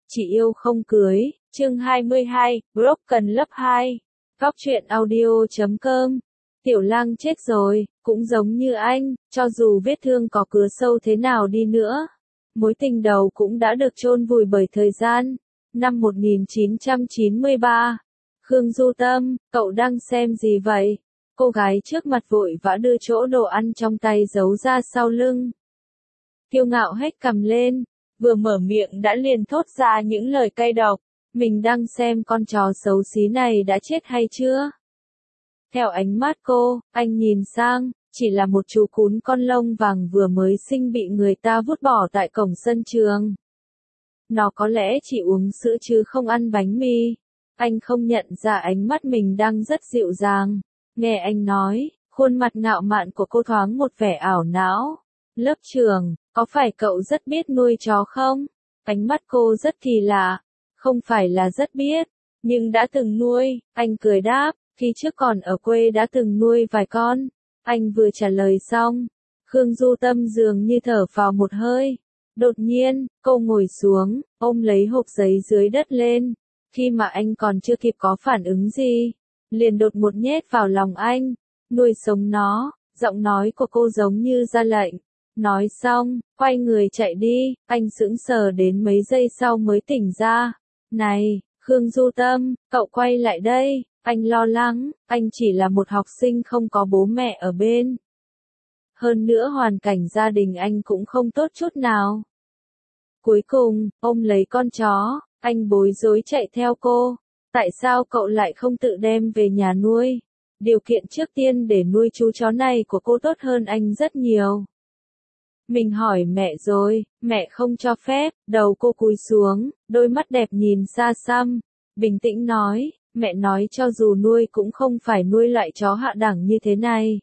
Chị yêu không cưới, chương 22, Broken Love 2. Góc truyện audio.com. Tiểu Lang chết rồi, cũng giống như anh, cho dù vết thương có cứa sâu thế nào đi nữa. Mối tình đầu cũng đã được chôn vùi bởi thời gian. Năm 1993. Khương Du Tâm, cậu đang xem gì vậy? Cô gái trước mặt vội vã đưa chỗ đồ ăn trong tay giấu ra sau lưng. Kiêu ngạo hét cằm lên, vừa mở miệng đã liền thốt ra những lời cay độc. Mình đang xem con chó xấu xí này đã chết hay chưa? Theo ánh mắt cô, anh nhìn sang, chỉ là một chú cún con lông vàng vừa mới sinh bị người ta vứt bỏ tại cổng sân trường. Nó có lẽ chỉ uống sữa chứ không ăn bánh mì. Anh không nhận ra ánh mắt mình đang rất dịu dàng. Nghe anh nói, khuôn mặt ngạo mạn của cô thoáng một vẻ ảo não. Lớp trưởng, có phải cậu rất biết nuôi chó không? Ánh mắt cô rất kỳ lạ. Không phải là rất biết, nhưng đã từng nuôi, anh cười đáp, khi trước còn ở quê đã từng nuôi vài con. Anh vừa trả lời xong, Khương Du Tâm dường như thở vào một hơi. Đột nhiên, cô ngồi xuống, ôm lấy hộp giấy dưới đất lên. Khi mà anh còn chưa kịp có phản ứng gì, liền đột một nhét vào lòng anh. Nuôi sống nó, giọng nói của cô giống như ra lệnh. Nói xong, quay người chạy đi, anh sững sờ đến mấy giây sau mới tỉnh ra. Này, Khương Du Tâm, cậu quay lại đây, anh lo lắng, anh chỉ là một học sinh không có bố mẹ ở bên. Hơn nữa hoàn cảnh gia đình anh cũng không tốt chút nào. Cuối cùng, ôm lấy con chó, anh bối rối chạy theo cô. Tại sao cậu lại không tự đem về nhà nuôi? Điều kiện trước tiên để nuôi chú chó này của cô tốt hơn anh rất nhiều. Mình hỏi mẹ rồi, mẹ không cho phép, đầu cô cúi xuống, đôi mắt đẹp nhìn xa xăm, bình tĩnh nói, mẹ nói cho dù nuôi cũng không phải nuôi loại chó hạ đẳng như thế này.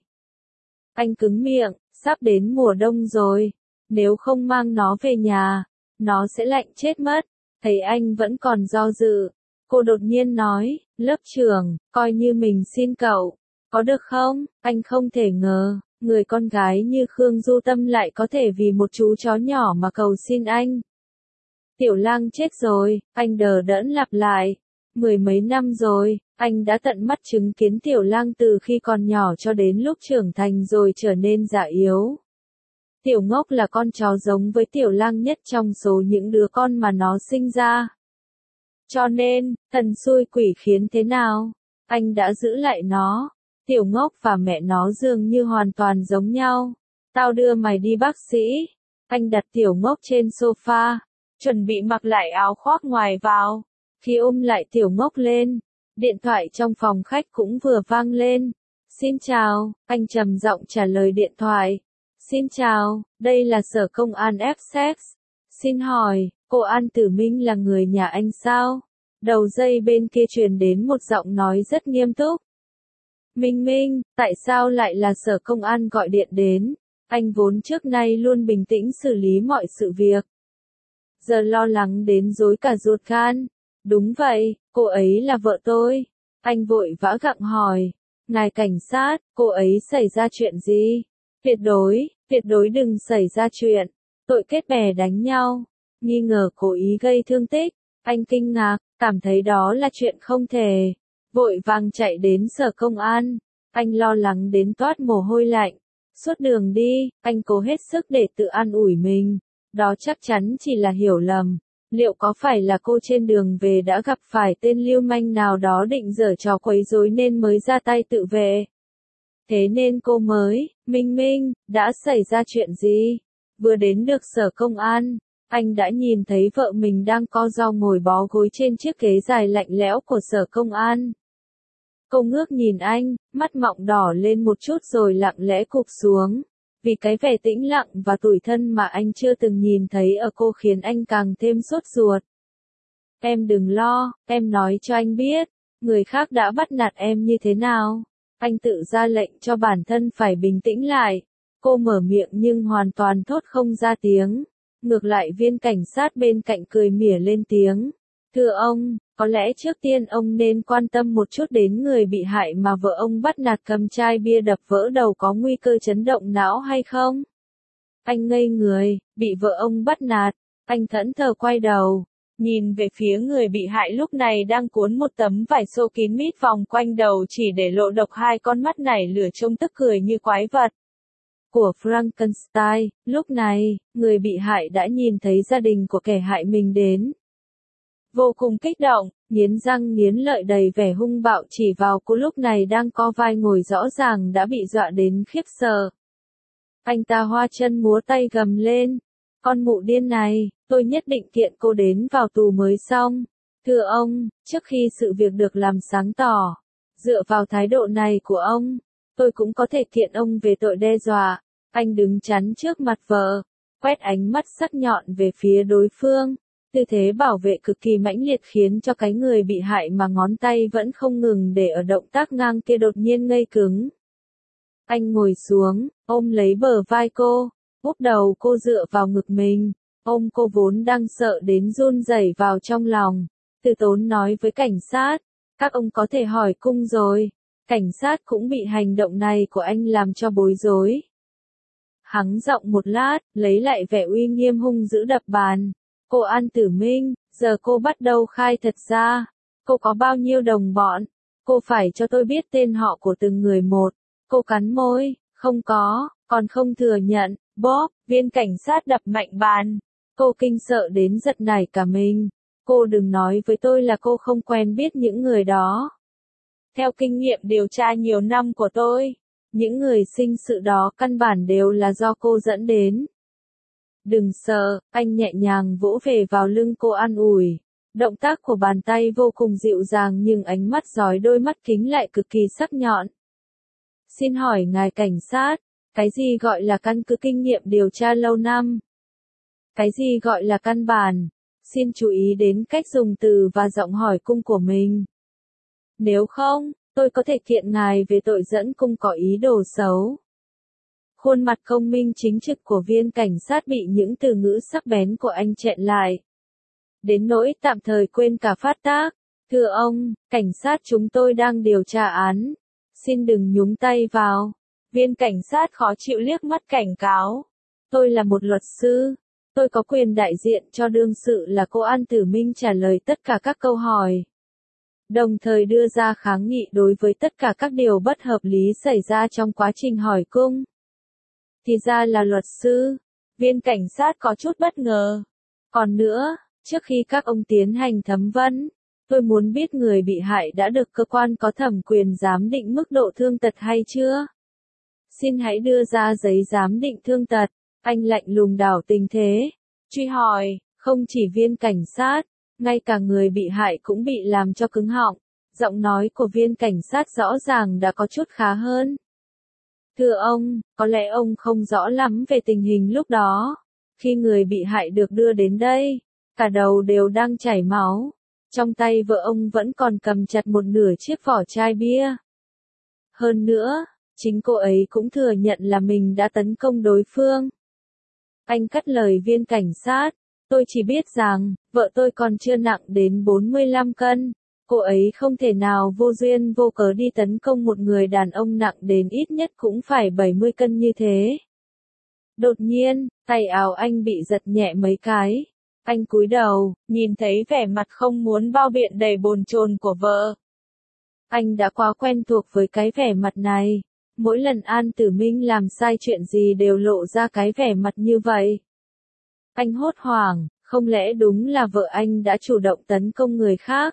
Anh cứng miệng, sắp đến mùa đông rồi, nếu không mang nó về nhà, nó sẽ lạnh chết mất. Thấy anh vẫn còn do dự, cô đột nhiên nói, lớp trưởng, coi như mình xin cậu, có được không? Anh không thể ngờ. Người con gái như Khương Du Tâm lại có thể vì một chú chó nhỏ mà cầu xin anh. Tiểu Lang chết rồi, anh đờ đẫn lặp lại. Mười mấy năm rồi, anh đã tận mắt chứng kiến Tiểu Lang từ khi còn nhỏ cho đến lúc trưởng thành rồi trở nên già yếu. Tiểu Ngốc là con chó giống với Tiểu Lang nhất trong số những đứa con mà nó sinh ra. Cho nên, thần xui quỷ khiến thế nào, anh đã giữ lại nó. Tiểu Ngốc và mẹ nó dường như hoàn toàn giống nhau. Tao đưa mày đi bác sĩ. Anh đặt Tiểu Ngốc trên sofa, chuẩn bị mặc lại áo khoác ngoài vào. Khi ôm lại Tiểu Ngốc lên, điện thoại trong phòng khách cũng vừa vang lên. Xin chào, anh trầm giọng trả lời điện thoại. Xin chào, đây là sở công an Essex. Xin hỏi, cô An Tử Minh là người nhà anh sao? Đầu dây bên kia truyền đến một giọng nói rất nghiêm túc. Minh Minh, tại sao lại là sở công an gọi điện đến? Anh vốn trước nay luôn bình tĩnh xử lý mọi sự việc. Giờ lo lắng đến rối cả ruột gan. Đúng vậy, cô ấy là vợ tôi. Anh vội vã gặng hỏi. Ngài cảnh sát, cô ấy xảy ra chuyện gì? Tuyệt đối đừng xảy ra chuyện. Tội kết bè đánh nhau. Nghi ngờ cố ý gây thương tích. Anh kinh ngạc, cảm thấy đó là chuyện không thể. Vội vàng chạy đến sở công an, anh lo lắng đến toát mồ hôi lạnh. Suốt đường đi, anh cố hết sức để tự an ủi mình. Đó chắc chắn chỉ là hiểu lầm. Liệu có phải là cô trên đường về đã gặp phải tên lưu manh nào đó định giở trò quấy rối nên mới ra tay tự vệ? Thế nên cô mới, Minh, đã xảy ra chuyện gì? Vừa đến được sở công an, anh đã nhìn thấy vợ mình đang co ro ngồi bó gối trên chiếc ghế dài lạnh lẽo của sở công an. Cô ngước nhìn anh, mắt mọng đỏ lên một chút rồi lặng lẽ cụp xuống. Vì cái vẻ tĩnh lặng và tủi thân mà anh chưa từng nhìn thấy ở cô khiến anh càng thêm sốt ruột. Em đừng lo, em nói cho anh biết, người khác đã bắt nạt em như thế nào. Anh tự ra lệnh cho bản thân phải bình tĩnh lại. Cô mở miệng nhưng hoàn toàn thốt không ra tiếng. Ngược lại viên cảnh sát bên cạnh cười mỉa lên tiếng. Thưa ông, có lẽ trước tiên ông nên quan tâm một chút đến người bị hại mà vợ ông bắt nạt cầm chai bia đập vỡ đầu có nguy cơ chấn động não hay không? Anh ngây người, bị vợ ông bắt nạt, anh thẫn thờ quay đầu. nhìn về phía người bị hại lúc này đang cuốn một tấm vải xô kín mít vòng quanh đầu chỉ để lộ độc hai con mắt nảy lửa trông tức cười như quái vật của Frankenstein. Lúc này, người bị hại đã nhìn thấy gia đình của kẻ hại mình đến. Vô cùng kích động, nghiến răng nghiến lợi đầy vẻ hung bạo chỉ vào cô lúc này đang co vai ngồi rõ ràng đã bị dọa đến khiếp sợ. Anh ta hoa chân múa tay gầm lên. Con mụ điên này, tôi nhất định kiện cô đến vào tù mới xong. Thưa ông, trước khi sự việc được làm sáng tỏ, dựa vào thái độ này của ông, tôi cũng có thể kiện ông về tội đe dọa. Anh đứng chắn trước mặt vợ, quét ánh mắt sắc nhọn về phía đối phương. Tư thế bảo vệ cực kỳ mãnh liệt khiến cho cái người bị hại mà ngón tay vẫn không ngừng để ở động tác ngang kia đột nhiên ngây cứng. Anh ngồi xuống, ôm lấy bờ vai cô, úp đầu cô dựa vào ngực mình, ôm cô vốn đang sợ đến run rẩy vào trong lòng. Từ Tốn nói với cảnh sát, các ông có thể hỏi cung rồi. Cảnh sát cũng bị hành động này của anh làm cho bối rối. Hắng giọng một lát, lấy lại vẻ uy nghiêm hung dữ đập bàn. Cô An Tử Minh, giờ cô bắt đầu khai thật ra. Cô có bao nhiêu đồng bọn? Cô phải cho tôi biết tên họ của từng người một. Cô cắn môi, không có, còn không thừa nhận. Bob, viên cảnh sát đập mạnh bàn. Cô kinh sợ đến giật nảy cả mình. Cô đừng nói với tôi là cô không quen biết những người đó. Theo kinh nghiệm điều tra nhiều năm của tôi, những người sinh sự đó căn bản đều là do cô dẫn đến. Đừng sợ, anh nhẹ nhàng vỗ về vào lưng cô an ủi. Động tác của bàn tay vô cùng dịu dàng nhưng ánh mắt dõi đôi mắt kính lại cực kỳ sắc nhọn. Xin hỏi ngài cảnh sát, cái gì gọi là căn cứ kinh nghiệm điều tra lâu năm? Cái gì gọi là căn bản? Xin chú ý đến cách dùng từ và giọng hỏi cung của mình. Nếu không, tôi có thể kiện ngài về tội dẫn cung có ý đồ xấu. Khuôn mặt công minh chính trực của viên cảnh sát bị những từ ngữ sắc bén của anh chẹn lại. Đến nỗi tạm thời quên cả phát tác. Thưa ông, cảnh sát chúng tôi đang điều tra án. Xin đừng nhúng tay vào. Viên cảnh sát khó chịu liếc mắt cảnh cáo. Tôi là một luật sư. Tôi có quyền đại diện cho đương sự là cô An Tử Minh trả lời tất cả các câu hỏi. Đồng thời đưa ra kháng nghị đối với tất cả các điều bất hợp lý xảy ra trong quá trình hỏi cung. Thì ra là luật sư. Viên cảnh sát có chút bất ngờ. Còn nữa, trước khi các ông tiến hành thẩm vấn, tôi muốn biết người bị hại đã được cơ quan có thẩm quyền giám định mức độ thương tật hay chưa? Xin hãy đưa ra giấy giám định thương tật. Anh lạnh lùng đảo tình thế. Truy hỏi, không chỉ viên cảnh sát, ngay cả người bị hại cũng bị làm cho cứng họng. Giọng nói của viên cảnh sát rõ ràng đã có chút khá hơn. Thưa ông, có lẽ ông không rõ lắm về tình hình lúc đó. Khi người bị hại được đưa đến đây, cả đầu đều đang chảy máu. Trong tay vợ ông vẫn còn cầm chặt một nửa chiếc vỏ chai bia. Hơn nữa, chính cô ấy cũng thừa nhận là mình đã tấn công đối phương. Anh cắt lời viên cảnh sát. Tôi chỉ biết rằng, vợ tôi còn chưa nặng đến 45 cân. Cô ấy không thể nào vô duyên vô cớ đi tấn công một người đàn ông nặng đến ít nhất cũng phải 70 cân như thế. Đột nhiên, tay áo anh bị giật nhẹ mấy cái. Anh cúi đầu, nhìn thấy vẻ mặt không muốn bao biện đầy bồn chồn của vợ. Anh đã quá quen thuộc với cái vẻ mặt này. Mỗi lần An Tử Minh làm sai chuyện gì đều lộ ra cái vẻ mặt như vậy. Anh hốt hoảng, không lẽ đúng là vợ anh đã chủ động tấn công người khác?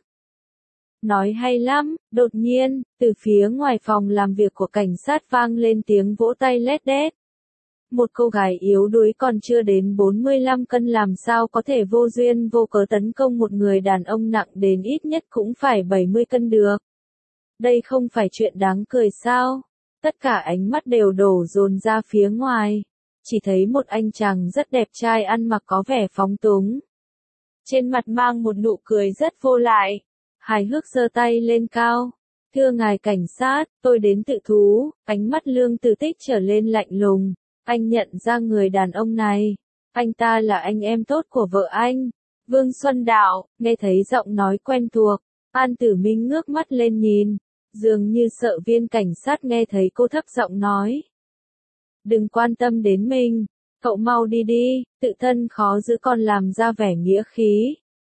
Nói hay lắm, đột nhiên, từ phía ngoài phòng làm việc của cảnh sát vang lên tiếng vỗ tay lét đét. Một cô gái yếu đuối còn chưa đến 45 cân làm sao có thể vô duyên vô cớ tấn công một người đàn ông nặng đến ít nhất cũng phải 70 cân được. Đây không phải chuyện đáng cười sao? Tất cả ánh mắt đều đổ dồn ra phía ngoài. Chỉ thấy một anh chàng rất đẹp trai ăn mặc có vẻ phóng túng. Trên mặt mang một nụ cười rất vô lại. Hài hước giơ tay lên cao. Thưa ngài cảnh sát, tôi đến tự thú. Ánh mắt Lương Tử Tích trở lên lạnh lùng. Anh nhận ra người đàn ông này. Anh ta là anh em tốt của vợ anh. Vương Xuân Đạo, nghe thấy giọng nói quen thuộc. An Tử Minh ngước mắt lên nhìn. Dường như sợ viên cảnh sát nghe thấy cô thấp giọng nói. Đừng quan tâm đến mình. Cậu mau đi đi, tự thân khó giữ còn làm ra vẻ nghĩa khí.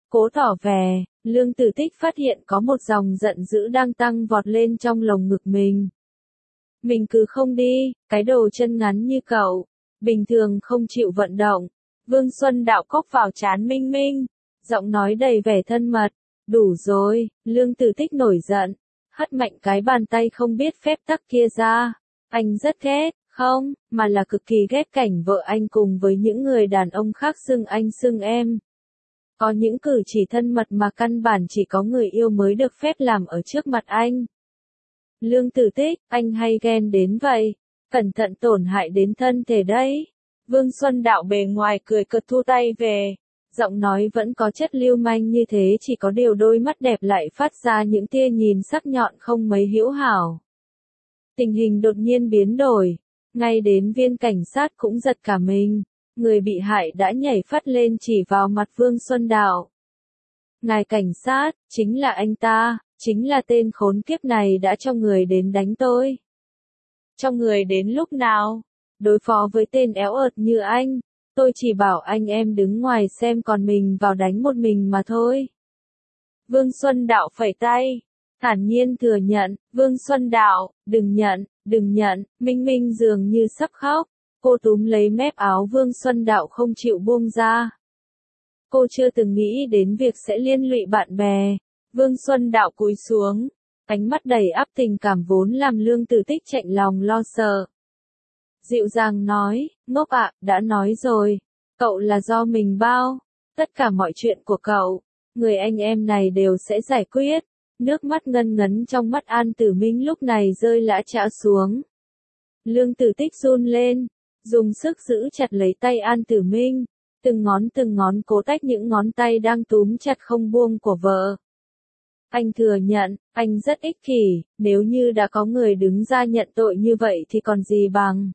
cố tỏ vẻ. Lương Tử Tích phát hiện có một dòng giận dữ đang tăng vọt lên trong lồng ngực mình. Mình cứ không đi, cái đồ chân ngắn như cậu, bình thường không chịu vận động. Vương Xuân Đạo cốc vào trán Minh Minh, giọng nói đầy vẻ thân mật. Đủ rồi, Lương Tử Tích nổi giận, hất mạnh cái bàn tay không biết phép tắc kia ra. Anh rất ghét, không, mà là cực kỳ ghét cảnh vợ anh cùng với những người đàn ông khác xưng anh xưng em. Có những cử chỉ thân mật mà căn bản chỉ có người yêu mới được phép làm ở trước mặt anh. Lương Tử Tích, anh hay ghen đến vậy, cẩn thận tổn hại đến thân thể đấy. Vương Xuân Đạo bề ngoài cười cợt thu tay về, giọng nói vẫn có chất lưu manh như thế, chỉ có điều đôi mắt đẹp lại phát ra những tia nhìn sắc nhọn không mấy hữu hảo. Tình hình đột nhiên biến đổi, ngay đến viên cảnh sát cũng giật cả mình, người bị hại đã nhảy phắt lên chỉ vào mặt Vương Xuân Đạo. Ngài cảnh sát, chính là anh ta, chính là tên khốn kiếp này đã cho người đến đánh tôi. Cho người đến lúc nào? Đối phó với tên éo ợt như anh, tôi chỉ bảo anh em đứng ngoài xem còn mình vào đánh một mình mà thôi. Vương Xuân Đạo phẩy tay, thản nhiên thừa nhận. Vương Xuân Đạo, đừng nhận, Minh Minh dường như sắp khóc, cô túm lấy mép áo Vương Xuân Đạo không chịu buông ra. Cô chưa từng nghĩ đến việc sẽ liên lụy bạn bè. Vương Xuân Đạo cúi xuống, ánh mắt đầy ắp tình cảm vốn làm Lương Tử Tích chạnh lòng lo sợ. Dịu dàng nói, ngốc ạ, đã nói rồi, cậu là do mình bao, tất cả mọi chuyện của cậu, người anh em này đều sẽ giải quyết. Nước mắt ngân ngấn trong mắt An Tử Minh lúc này rơi lã chã xuống. Lương Tử Tích run lên, dùng sức giữ chặt lấy tay An Tử Minh, từng ngón cố tách những ngón tay đang túm chặt không buông của vợ. Anh thừa nhận, anh rất ích kỷ, nếu như đã có người đứng ra nhận tội như vậy thì còn gì bằng.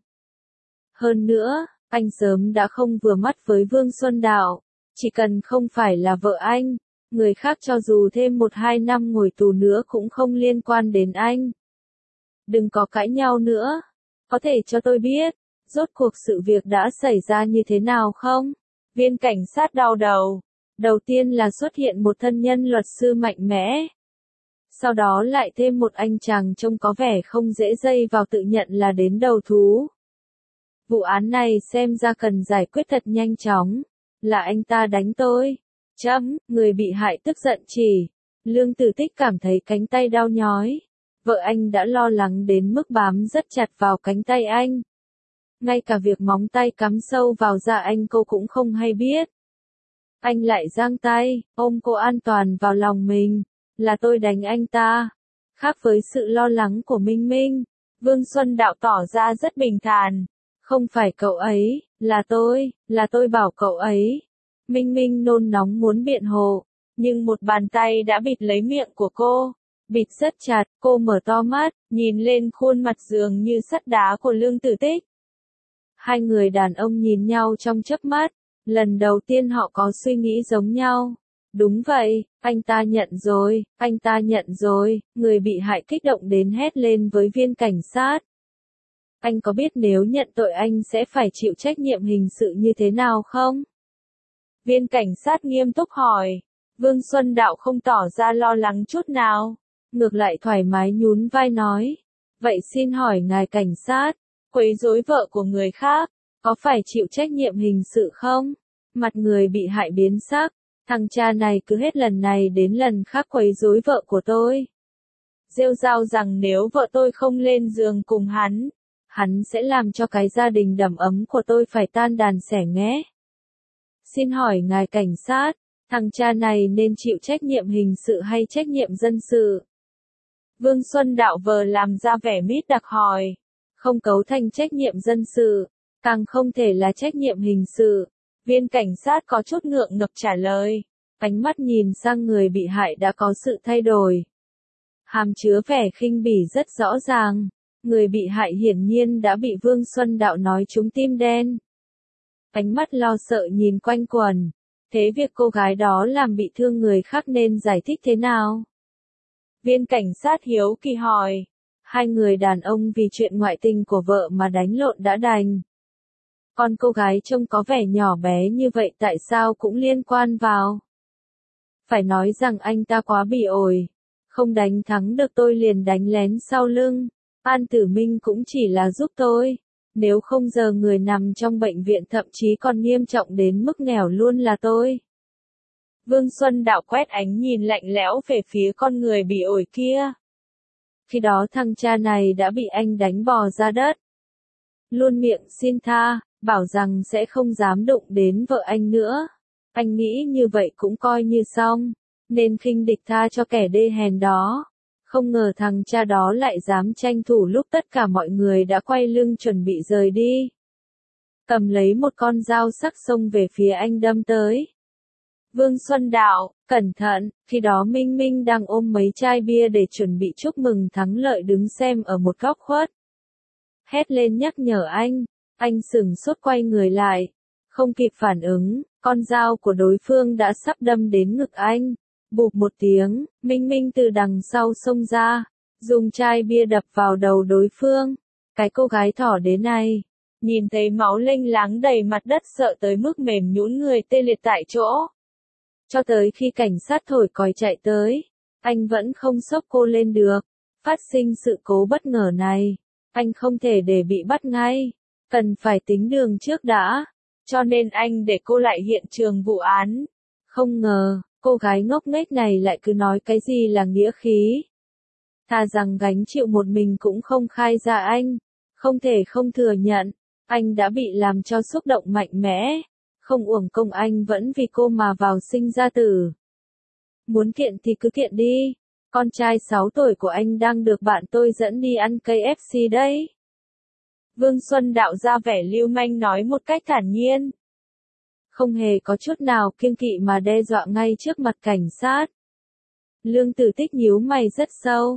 Hơn nữa, anh sớm đã không vừa mắt với Vương Xuân Đạo, chỉ cần không phải là vợ anh, người khác cho dù thêm 1-2 năm ngồi tù nữa cũng không liên quan đến anh. Đừng có cãi nhau nữa, có thể cho tôi biết, rốt cuộc sự việc đã xảy ra như thế nào không? Viên cảnh sát đau đầu. Đầu tiên là xuất hiện một thân nhân luật sư mạnh mẽ. Sau đó lại thêm một anh chàng trông có vẻ không dễ dây vào tự nhận là đến đầu thú. Vụ án này xem ra cần giải quyết thật nhanh chóng. Là anh ta đánh tôi. Người bị hại tức giận chỉ. Lương Tử Tích cảm thấy cánh tay đau nhói. Vợ anh đã lo lắng đến mức bám rất chặt vào cánh tay anh. Ngay cả việc móng tay cắm sâu vào da anh cô cũng không hay biết. Anh lại giang tay, ôm cô an toàn vào lòng mình. Là tôi đánh anh ta. Khác với sự lo lắng của Minh Minh, Vương Xuân Đạo tỏ ra rất bình thản. Không phải cậu ấy, là tôi bảo cậu ấy. Minh Minh nôn nóng muốn biện hộ, nhưng một bàn tay đã bịt lấy miệng của cô. Bịt rất chặt, cô mở to mắt, nhìn lên khuôn mặt dường như sắt đá của Lương Tử Tích. Hai người đàn ông nhìn nhau trong chớp mắt, lần đầu tiên họ có suy nghĩ giống nhau. Đúng vậy, anh ta nhận rồi, người bị hại kích động đến hét lên với viên cảnh sát. Anh có biết nếu nhận tội anh sẽ phải chịu trách nhiệm hình sự như thế nào không? Viên cảnh sát nghiêm túc hỏi. Vương Xuân Đạo không tỏ ra lo lắng chút nào, ngược lại thoải mái nhún vai nói. Vậy xin hỏi ngài cảnh sát, quấy rối vợ của người khác, có phải chịu trách nhiệm hình sự không? Mặt người bị hại biến sắc, thằng cha này cứ hết lần này đến lần khác quấy rối vợ của tôi. Rêu rao rằng nếu vợ tôi không lên giường cùng hắn sẽ làm cho cái gia đình đầm ấm của tôi phải tan đàn xẻ nghé. Xin hỏi ngài cảnh sát, thằng cha này nên chịu trách nhiệm hình sự hay trách nhiệm dân sự? Vương Xuân Đạo vờ làm ra vẻ mít đặc hỏi. Không cấu thành trách nhiệm dân sự, càng không thể là trách nhiệm hình sự. Viên cảnh sát có chút ngượng ngập trả lời. Ánh mắt nhìn sang người bị hại đã có sự thay đổi. Hàm chứa vẻ khinh bỉ rất rõ ràng. Người bị hại hiển nhiên đã bị Vương Xuân Đạo nói trúng tim đen. Ánh mắt lo sợ nhìn quanh quẩn. Thế việc cô gái đó làm bị thương người khác nên giải thích thế nào? Viên cảnh sát hiếu kỳ hỏi. Hai người đàn ông vì chuyện ngoại tình của vợ mà đánh lộn đã đành. Còn cô gái trông có vẻ nhỏ bé như vậy tại sao cũng liên quan vào? Phải nói rằng anh ta quá bỉ ổi. Không đánh thắng được tôi liền đánh lén sau lưng. An Tử Minh cũng chỉ là giúp tôi. Nếu không giờ người nằm trong bệnh viện thậm chí còn nghiêm trọng đến mức nghèo luôn là tôi. Vương Xuân Đạo quét ánh nhìn lạnh lẽo về phía con người bỉ ổi kia. Khi đó thằng cha này đã bị anh đánh bò ra đất. Luôn miệng xin tha, bảo rằng sẽ không dám đụng đến vợ anh nữa. Anh nghĩ như vậy cũng coi như xong, nên khinh địch tha cho kẻ đê hèn đó. Không ngờ thằng cha đó lại dám tranh thủ lúc tất cả mọi người đã quay lưng chuẩn bị rời đi. Cầm lấy một con dao sắc xông về phía anh đâm tới. Vương Xuân Đạo, cẩn thận, khi đó Minh Minh đang ôm mấy chai bia để chuẩn bị chúc mừng thắng lợi đứng xem ở một góc khuất. Hét lên nhắc nhở anh sửng sốt quay người lại. Không kịp phản ứng, con dao của đối phương đã sắp đâm đến ngực anh. Bụp một tiếng, Minh Minh từ đằng sau xông ra, dùng chai bia đập vào đầu đối phương. Cái cô gái thỏ đế này, nhìn thấy máu lênh láng đầy mặt đất sợ tới mức mềm nhũn người tê liệt tại chỗ. Cho tới khi cảnh sát thổi còi chạy tới, anh vẫn không xốc cô lên được. Phát sinh sự cố bất ngờ này, anh không thể để bị bắt ngay, cần phải tính đường trước đã, cho nên anh để cô lại hiện trường vụ án. Không ngờ, cô gái ngốc nghếch này lại cứ nói cái gì là nghĩa khí. Thà rằng gánh chịu một mình cũng không khai ra anh, không thể không thừa nhận, anh đã bị làm cho xúc động mạnh mẽ. Không uổng công anh vẫn vì cô mà vào sinh ra tử. Muốn kiện thì cứ kiện đi. Con trai 6 tuổi của anh đang được bạn tôi dẫn đi ăn KFC đấy. Vương Xuân Đạo ra vẻ lưu manh nói một cách thản nhiên. Không hề có chút nào kiêng kỵ mà đe dọa ngay trước mặt cảnh sát. Lương Tử Tích nhíu mày rất sâu.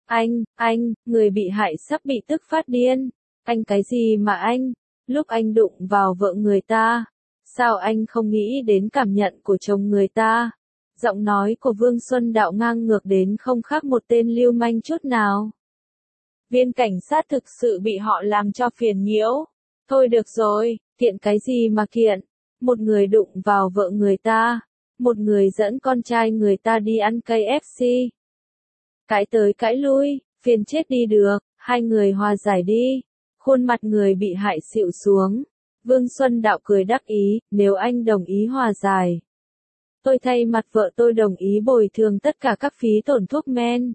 Anh, người bị hại sắp bị tức phát điên. Anh cái gì mà anh? Lúc anh đụng vào vợ người ta. Sao anh không nghĩ đến cảm nhận của chồng người ta? Giọng nói của Vương Xuân Đạo ngang ngược đến không khác một tên lưu manh chút nào. Viên cảnh sát thực sự bị họ làm cho phiền nhiễu. Thôi được rồi, kiện cái gì mà kiện? Một người đụng vào vợ người ta, một người dẫn con trai người ta đi ăn KFC. Cãi tới cãi lui, phiền chết đi được, hai người hòa giải đi. Khuôn mặt người bị hại xịu xuống. Vương Xuân Đạo cười đắc ý, nếu anh đồng ý hòa giải. Tôi thay mặt vợ tôi đồng ý bồi thường tất cả các phí tổn thuốc men.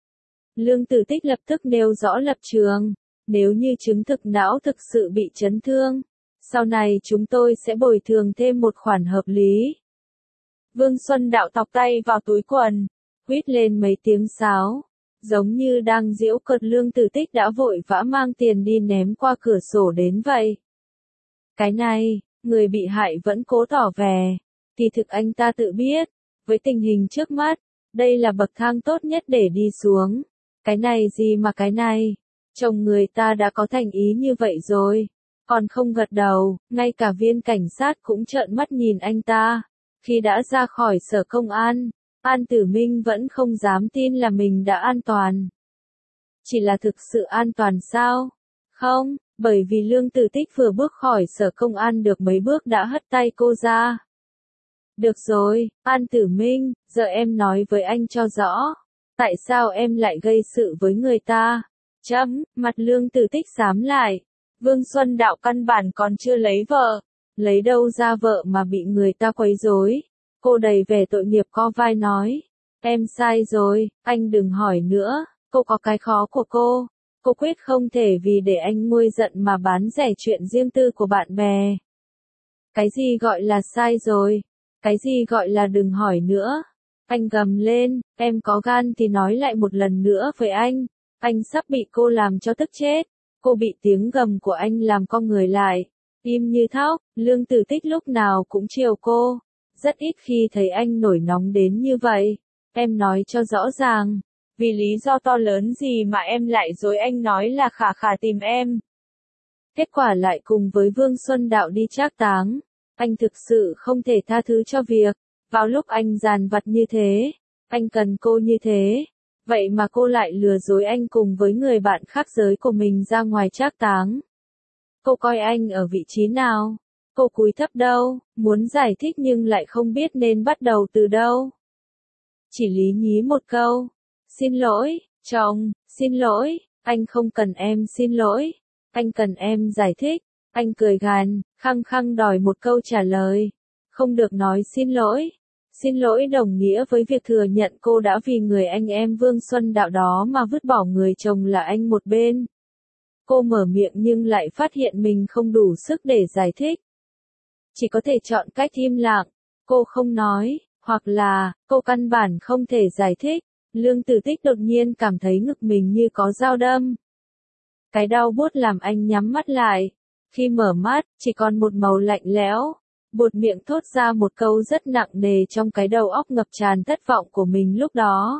Lương Tử Tích lập tức nêu rõ lập trường. Nếu như chứng thực não thực sự bị chấn thương, sau này chúng tôi sẽ bồi thường thêm một khoản hợp lý. Vương Xuân Đạo tọc tay vào túi quần, huýt lên mấy tiếng sáo. Giống như đang giễu cợt Lương Tử Tích đã vội vã mang tiền đi ném qua cửa sổ đến vậy. Cái này, người bị hại vẫn cố tỏ vẻ. Kỳ thực anh ta tự biết, với tình hình trước mắt, đây là bậc thang tốt nhất để đi xuống. Cái này gì mà cái này? Chồng người ta đã có thành ý như vậy rồi. Còn không gật đầu, ngay cả viên cảnh sát cũng trợn mắt nhìn anh ta. Khi đã ra khỏi sở công an, An Tử Minh vẫn không dám tin là mình đã an toàn. Chỉ là thực sự an toàn sao? Không, bởi vì Lương Tử Tích vừa bước khỏi sở công an được mấy bước đã hất tay cô ra. Được rồi, An Tử Minh, giờ em nói với anh cho rõ. Tại sao em lại gây sự với người ta? Mặt Lương Tử Tích xám lại. Vương Xuân Đạo căn bản còn chưa lấy vợ. Lấy đâu ra vợ mà bị người ta quấy rối? Cô đầy vẻ tội nghiệp co vai nói. Em sai rồi, anh đừng hỏi nữa. Cô có cái khó của cô. Cô quyết không thể vì để anh nguôi giận mà bán rẻ chuyện riêng tư của bạn bè. Cái gì gọi là sai rồi? Cái gì gọi là đừng hỏi nữa? Anh gầm lên, em có gan thì nói lại một lần nữa với anh. Anh sắp bị cô làm cho tức chết. Cô bị tiếng gầm của anh làm con người lại. Im như thóc, Lương Tử Tích lúc nào cũng chiều cô. Rất ít khi thấy anh nổi nóng đến như vậy. Em nói cho rõ ràng. Vì lý do to lớn gì mà em lại dối anh nói là Khả Khả tìm em? Kết quả lại cùng với Vương Xuân Đạo đi trác táng. Anh thực sự không thể tha thứ cho việc, vào lúc anh dàn vặt như thế, anh cần cô như thế. Vậy mà cô lại lừa dối anh cùng với người bạn khác giới của mình ra ngoài trác táng. Cô coi anh ở vị trí nào? Cô cúi thấp đâu, muốn giải thích nhưng lại không biết nên bắt đầu từ đâu. chỉ lý nhí một câu. Xin lỗi, chồng, xin lỗi, anh không cần em xin lỗi, anh cần em giải thích. Anh cười gằn, khăng khăng đòi một câu trả lời. Không được nói xin lỗi. Xin lỗi đồng nghĩa với việc thừa nhận cô đã vì người anh em Vương Xuân Đạo đó mà vứt bỏ người chồng là anh một bên. Cô mở miệng nhưng lại phát hiện mình không đủ sức để giải thích. Chỉ có thể chọn cách im lặng. Cô không nói, hoặc là, cô căn bản không thể giải thích. Lương Tử Tích đột nhiên cảm thấy ngực mình như có dao đâm. Cái đau buốt làm anh nhắm mắt lại. Khi mở mắt, chỉ còn một màu lạnh lẽo. Buột miệng thốt ra một câu rất nặng nề trong cái đầu óc ngập tràn thất vọng của mình lúc đó.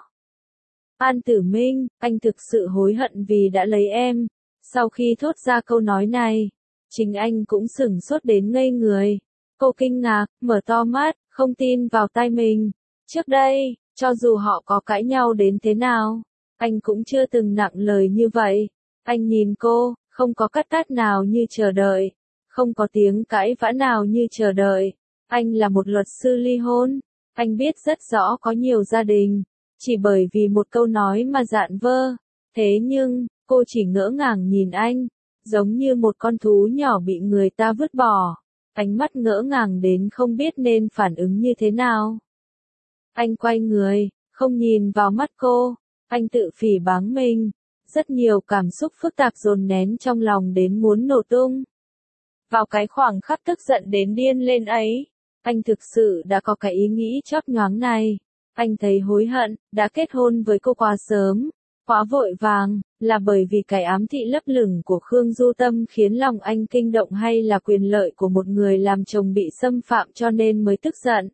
An Tử Minh, anh thực sự hối hận vì đã lấy em. Sau khi thốt ra câu nói này, chính anh cũng sửng sốt đến ngây người. Cô kinh ngạc, mở to mắt, không tin vào tai mình. Trước đây, cho dù họ có cãi nhau đến thế nào, anh cũng chưa từng nặng lời như vậy. Anh nhìn cô, không có cắt cát nào như chờ đợi. Không có tiếng cãi vã nào như chờ đợi. Anh là một luật sư ly hôn. Anh biết rất rõ có nhiều gia đình, chỉ bởi vì một câu nói mà dạn vơ. Thế nhưng, cô chỉ ngỡ ngàng nhìn anh, giống như một con thú nhỏ bị người ta vứt bỏ. Ánh mắt ngỡ ngàng đến không biết nên phản ứng như thế nào. Anh quay người, không nhìn vào mắt cô. Anh tự phỉ báng mình. Rất nhiều cảm xúc phức tạp dồn nén trong lòng đến muốn nổ tung. Vào cái khoảng khắc tức giận đến điên lên ấy, anh thực sự đã có cái ý nghĩ chớp nhoáng này. Anh thấy hối hận, đã kết hôn với cô quá sớm, quá vội vàng, là bởi vì cái ám thị lấp lửng của Khương Du Tâm khiến lòng anh kinh động hay là quyền lợi của một người làm chồng bị xâm phạm cho nên mới tức giận.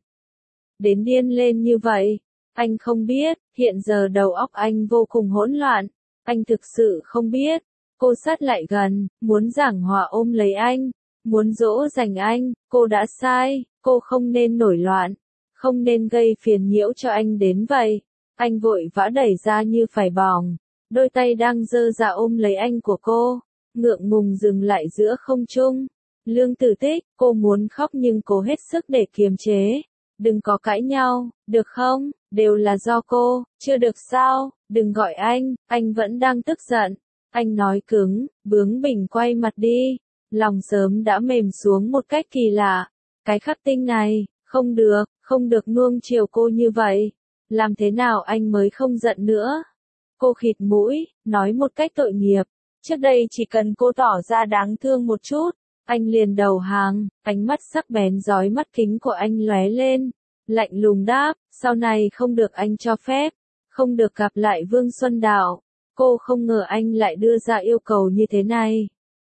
Đến điên lên như vậy, anh không biết, hiện giờ đầu óc anh vô cùng hỗn loạn, anh thực sự không biết. Cô sát lại gần, muốn giảng hòa ôm lấy anh. Muốn dỗ dành anh, cô đã sai, cô không nên nổi loạn, không nên gây phiền nhiễu cho anh đến vậy. Anh vội vã đẩy ra như phải bỏng, đôi tay đang giơ ra ôm lấy anh của cô, ngượng ngùng dừng lại giữa không trung. Lương Tử Tích, cô muốn khóc nhưng cô hết sức để kiềm chế. Đừng có cãi nhau, được không, đều là do cô, chưa được sao, đừng gọi anh vẫn đang tức giận. Anh nói cứng, bướng bỉnh quay mặt đi. Lòng sớm đã mềm xuống một cách kỳ lạ. Cái khắc tinh này, không được nuông chiều cô như vậy. Làm thế nào anh mới không giận nữa? Cô khịt mũi, nói một cách tội nghiệp. Trước đây chỉ cần cô tỏ ra đáng thương một chút, anh liền đầu hàng. Ánh mắt sắc bén rói mắt kính của anh lóe lên. Lạnh lùng đáp, sau này không được anh cho phép. Không được gặp lại Vương Xuân Đạo. Cô không ngờ anh lại đưa ra yêu cầu như thế này.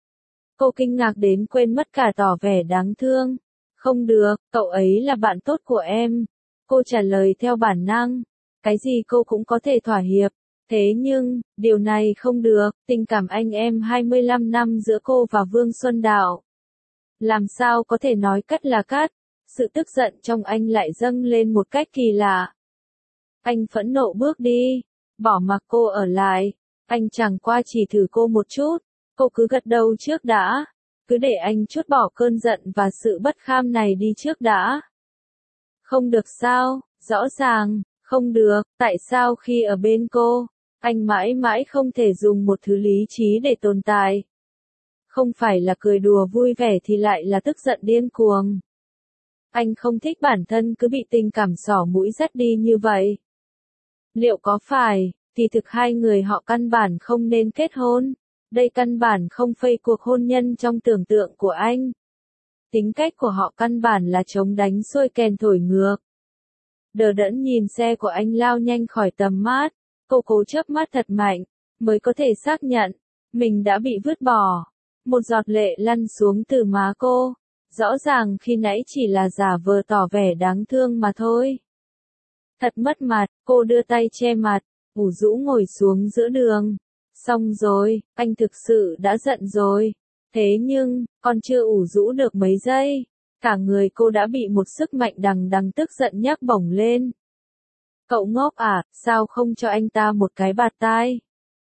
Cô kinh ngạc đến quên mất cả tỏ vẻ đáng thương. Không được, cậu ấy là bạn tốt của em. Cô trả lời theo bản năng. Cái gì cô cũng có thể thỏa hiệp. Thế nhưng, điều này không được, tình cảm anh em 25 năm giữa cô và Vương Xuân Đạo. Làm sao có thể nói cắt là cắt. Sự tức giận trong anh lại dâng lên một cách kỳ lạ. Anh phẫn nộ bước đi, bỏ mặc cô ở lại. Anh chẳng qua chỉ thử cô một chút. Cô cứ gật đầu trước đã. Cứ để anh trút bỏ cơn giận và sự bất kham này đi trước đã. Không được sao, rõ ràng, không được, tại sao khi ở bên cô, anh mãi mãi không thể dùng một thứ lý trí để tồn tại. Không phải là cười đùa vui vẻ thì lại là tức giận điên cuồng. Anh không thích bản thân cứ bị tình cảm xỏ mũi dắt đi như vậy. Liệu có phải, thì thực hai người họ căn bản không nên kết hôn? Đây căn bản không phải cuộc hôn nhân trong tưởng tượng của anh. Tính cách của họ căn bản là chống đánh xuôi kèn thổi ngược. Đờ đẫn nhìn xe của anh lao nhanh khỏi tầm mắt, cô cố chớp mắt thật mạnh, mới có thể xác nhận, mình đã bị vứt bỏ. Một giọt lệ lăn xuống từ má cô, rõ ràng khi nãy chỉ là giả vờ tỏ vẻ đáng thương mà thôi. Thật mất mặt, cô đưa tay che mặt, ủ rũ ngồi xuống giữa đường. Xong rồi, anh thực sự đã giận rồi. Thế nhưng, còn chưa ủ rũ được mấy giây, cả người cô đã bị một sức mạnh đằng đằng tức giận nhấc bổng lên. Cậu ngốc à, sao không cho anh ta một cái bạt tai?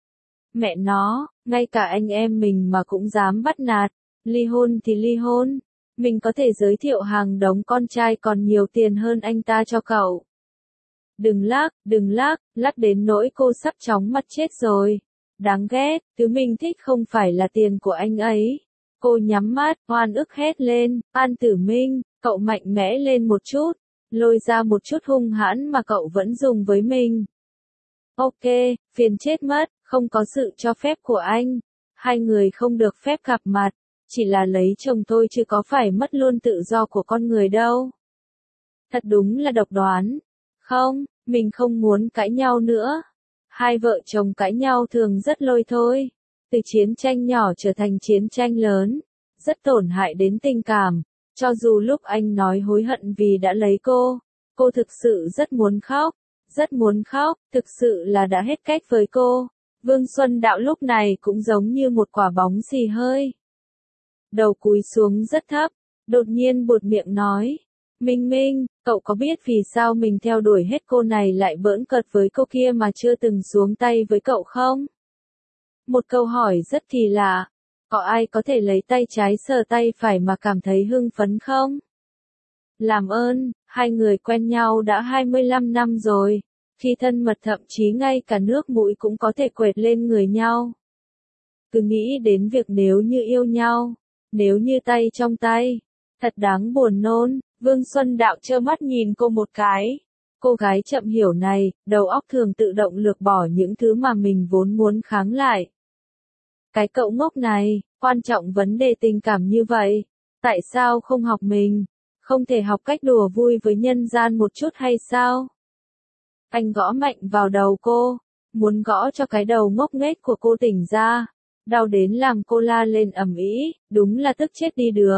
Mẹ nó, ngay cả anh em mình mà cũng dám bắt nạt. Ly hôn thì ly hôn, mình có thể giới thiệu hàng đống con trai còn nhiều tiền hơn anh ta cho cậu. đừng lắc, lắc đến nỗi cô sắp chóng mặt chết rồi. Đáng ghét, thứ mình thích không phải là tiền của anh ấy. Cô nhắm mắt, oan ức hét lên, An Tử Minh, cậu mạnh mẽ lên một chút, lôi ra một chút hung hãn mà cậu vẫn dùng với mình. Ok, phiền chết mất, không có sự cho phép của anh. Hai người không được phép gặp mặt, chỉ là lấy chồng thôi chứ có phải mất luôn tự do của con người đâu. Thật đúng là độc đoán. Không, mình không muốn cãi nhau nữa. Hai vợ chồng cãi nhau thường rất lôi thôi. Từ chiến tranh nhỏ trở thành chiến tranh lớn, rất tổn hại đến tình cảm. Cho dù lúc anh nói hối hận vì đã lấy cô thực sự rất muốn khóc, thực sự là đã hết cách với cô. Vương Xuân Đạo lúc này cũng giống như một quả bóng xì hơi. Đầu cúi xuống rất thấp, đột nhiên buột miệng nói. Minh Minh, cậu có biết vì sao mình theo đuổi hết cô này lại bỡn cợt với cô kia mà chưa từng xuống tay với cậu không? Một câu hỏi rất kỳ lạ. Có ai có thể lấy tay trái sờ tay phải mà cảm thấy hưng phấn không? Làm ơn, hai người quen nhau đã 25 năm rồi. Khi thân mật thậm chí ngay cả nước mũi cũng có thể quệt lên người nhau. Cứ nghĩ đến việc nếu như yêu nhau, nếu như tay trong tay, thật đáng buồn nôn. Vương Xuân Đạo trơ mắt nhìn cô một cái. Cô gái chậm hiểu này, đầu óc thường tự động lược bỏ những thứ mà mình vốn muốn kháng lại. Cái cậu ngốc này, quan trọng vấn đề tình cảm như vậy. Tại sao không học mình? Không thể học cách đùa vui với nhân gian một chút hay sao? Anh gõ mạnh vào đầu cô, muốn gõ cho cái đầu ngốc nghếch của cô tỉnh ra. Đau đến làm cô la lên ầm ĩ, đúng là tức chết đi được.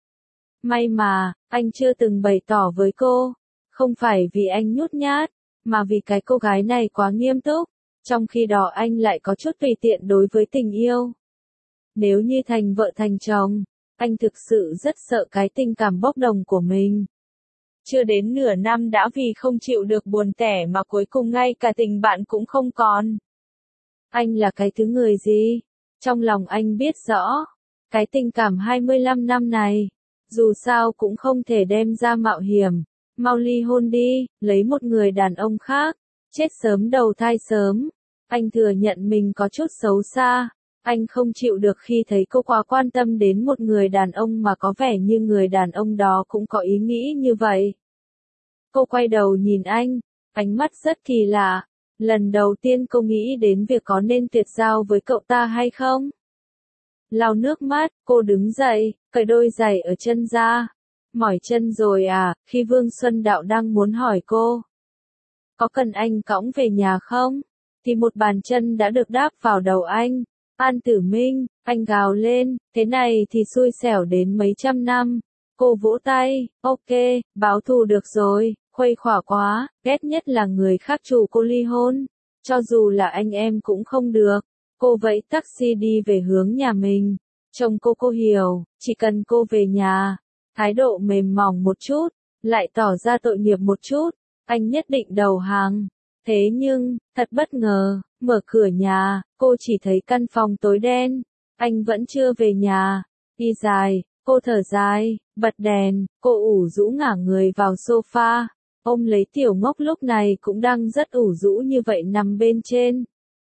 May mà, anh chưa từng bày tỏ với cô. Không phải vì anh nhút nhát, mà vì cái cô gái này quá nghiêm túc. Trong khi đó anh lại có chút tùy tiện đối với tình yêu. Nếu như thành vợ thành chồng, anh thực sự rất sợ cái tình cảm bốc đồng của mình. Chưa đến nửa năm đã vì không chịu được buồn tẻ mà cuối cùng ngay cả tình bạn cũng không còn. Anh là cái thứ người gì? Trong lòng anh biết rõ. Cái tình cảm 25 năm này, dù sao cũng không thể đem ra mạo hiểm. Mau ly hôn đi, lấy một người đàn ông khác. Chết sớm đầu thai sớm. Anh thừa nhận mình có chút xấu xa. Anh không chịu được khi thấy cô quá quan tâm đến một người đàn ông mà có vẻ như người đàn ông đó cũng có ý nghĩ như vậy. Cô quay đầu nhìn anh, ánh mắt rất kỳ lạ. Lần đầu tiên cô nghĩ đến việc có nên tuyệt giao với cậu ta hay không. Lau nước mắt, cô đứng dậy, cởi đôi giày ở chân ra. Mỏi chân rồi à? Khi Vương Xuân Đạo đang muốn hỏi cô, có cần anh cõng về nhà không? Thì một bàn chân đã được đáp vào đầu anh. An Tử Minh, anh gào lên, thế này thì xui xẻo đến mấy trăm năm. Cô vỗ tay, ok, báo thù được rồi, khuây khỏa quá, ghét nhất là người khác chủ cô ly hôn. Cho dù là anh em cũng không được. Cô vẫy taxi đi về hướng nhà mình. Chồng cô hiểu, chỉ cần cô về nhà, thái độ mềm mỏng một chút, lại tỏ ra tội nghiệp một chút, anh nhất định đầu hàng. Thế nhưng, thật bất ngờ, mở cửa nhà, cô chỉ thấy căn phòng tối đen. Anh vẫn chưa về nhà. Đi dài, cô thở dài, bật đèn, cô ủ rũ ngả người vào sofa. Ôm lấy tiểu ngốc lúc này cũng đang rất ủ rũ như vậy nằm bên trên.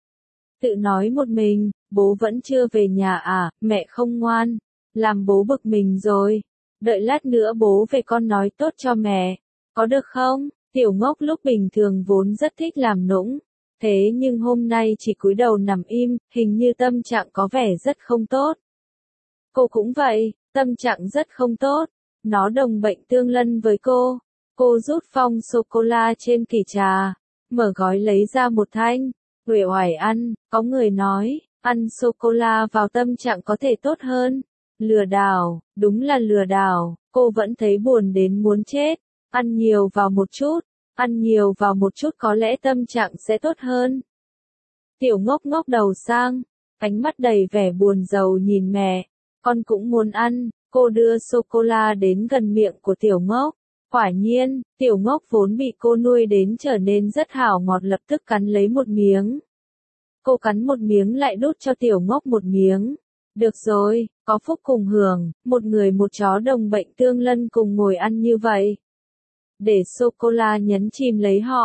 Tự nói một mình, bố vẫn chưa về nhà à, mẹ không ngoan. Làm bố bực mình rồi. Đợi lát nữa bố về con nói tốt cho mẹ. Có được không? Tiểu ngốc lúc bình thường vốn rất thích làm nũng. Thế nhưng hôm nay chỉ cúi đầu nằm im, hình như tâm trạng có vẻ rất không tốt. Cô cũng vậy, tâm trạng rất không tốt. Nó đồng bệnh tương lân với cô. Cô rút phong sô-cô-la trên kỷ trà. Mở gói lấy ra một thanh. Uể oải ăn, có người nói, ăn sô-cô-la vào tâm trạng có thể tốt hơn. Lừa đảo, đúng là lừa đảo, cô vẫn thấy buồn đến muốn chết. Ăn nhiều vào một chút có lẽ tâm trạng sẽ tốt hơn. Tiểu ngốc ngốc đầu sang, ánh mắt đầy vẻ buồn rầu nhìn mẹ. Con cũng muốn ăn, cô đưa sô-cô-la đến gần miệng của tiểu ngốc. Quả nhiên, tiểu ngốc vốn bị cô nuôi đến trở nên rất hảo ngọt lập tức cắn lấy một miếng. Cô cắn một miếng lại đút cho tiểu ngốc một miếng. Được rồi, có phúc cùng hưởng, một người một chó đồng bệnh tương lân cùng ngồi ăn như vậy. Để sô-cô-la nhấn chìm lấy họ.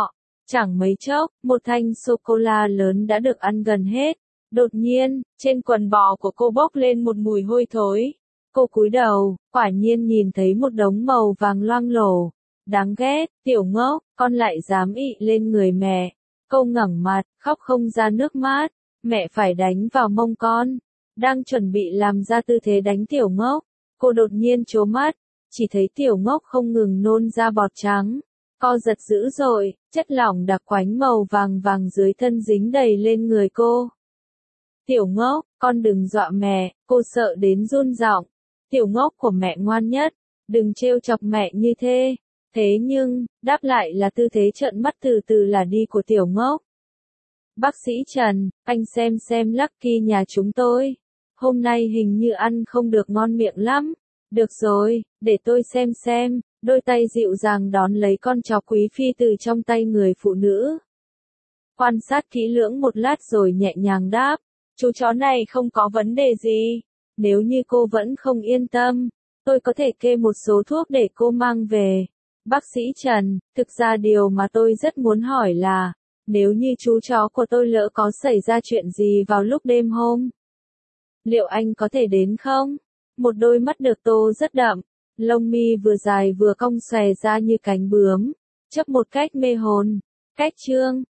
Chẳng mấy chốc, một thanh sô-cô-la lớn đã được ăn gần hết. Đột nhiên, trên quần bò của cô bốc lên một mùi hôi thối. Cô cúi đầu, quả nhiên nhìn thấy một đống màu vàng loang lổ. Đáng ghét, tiểu ngốc, con lại dám ị lên người mẹ. Cô ngẩng mặt, khóc không ra nước mắt. Mẹ phải đánh vào mông con. Đang chuẩn bị làm ra tư thế đánh tiểu ngốc. Cô đột nhiên trố mắt, chỉ thấy tiểu ngốc không ngừng nôn ra bọt trắng. Co giật dữ dội, chất lỏng đặc quánh màu vàng vàng dưới thân dính đầy lên người cô. Tiểu ngốc, con đừng dọa mẹ, cô sợ đến run giọng. Tiểu ngốc của mẹ ngoan nhất, đừng trêu chọc mẹ như thế. Thế nhưng, đáp lại là tư thế trợn mắt từ từ là đi của tiểu ngốc. Bác sĩ Trần, anh xem Lucky nhà chúng tôi. Hôm nay hình như ăn không được ngon miệng lắm. Được rồi, để tôi xem. Đôi tay dịu dàng đón lấy con chó quý phi từ trong tay người phụ nữ. Quan sát kỹ lưỡng một lát rồi nhẹ nhàng đáp. Chú chó này không có vấn đề gì. Nếu như cô vẫn không yên tâm, tôi có thể kê một số thuốc để cô mang về. Bác sĩ Trần, thực ra điều mà tôi rất muốn hỏi là, nếu như chú chó của tôi lỡ có xảy ra chuyện gì vào lúc đêm hôm, liệu anh có thể đến không? Một đôi mắt được tô rất đậm, lông mi vừa dài vừa cong xòe ra như cánh bướm, chớp một cách mê hồn. Cách chương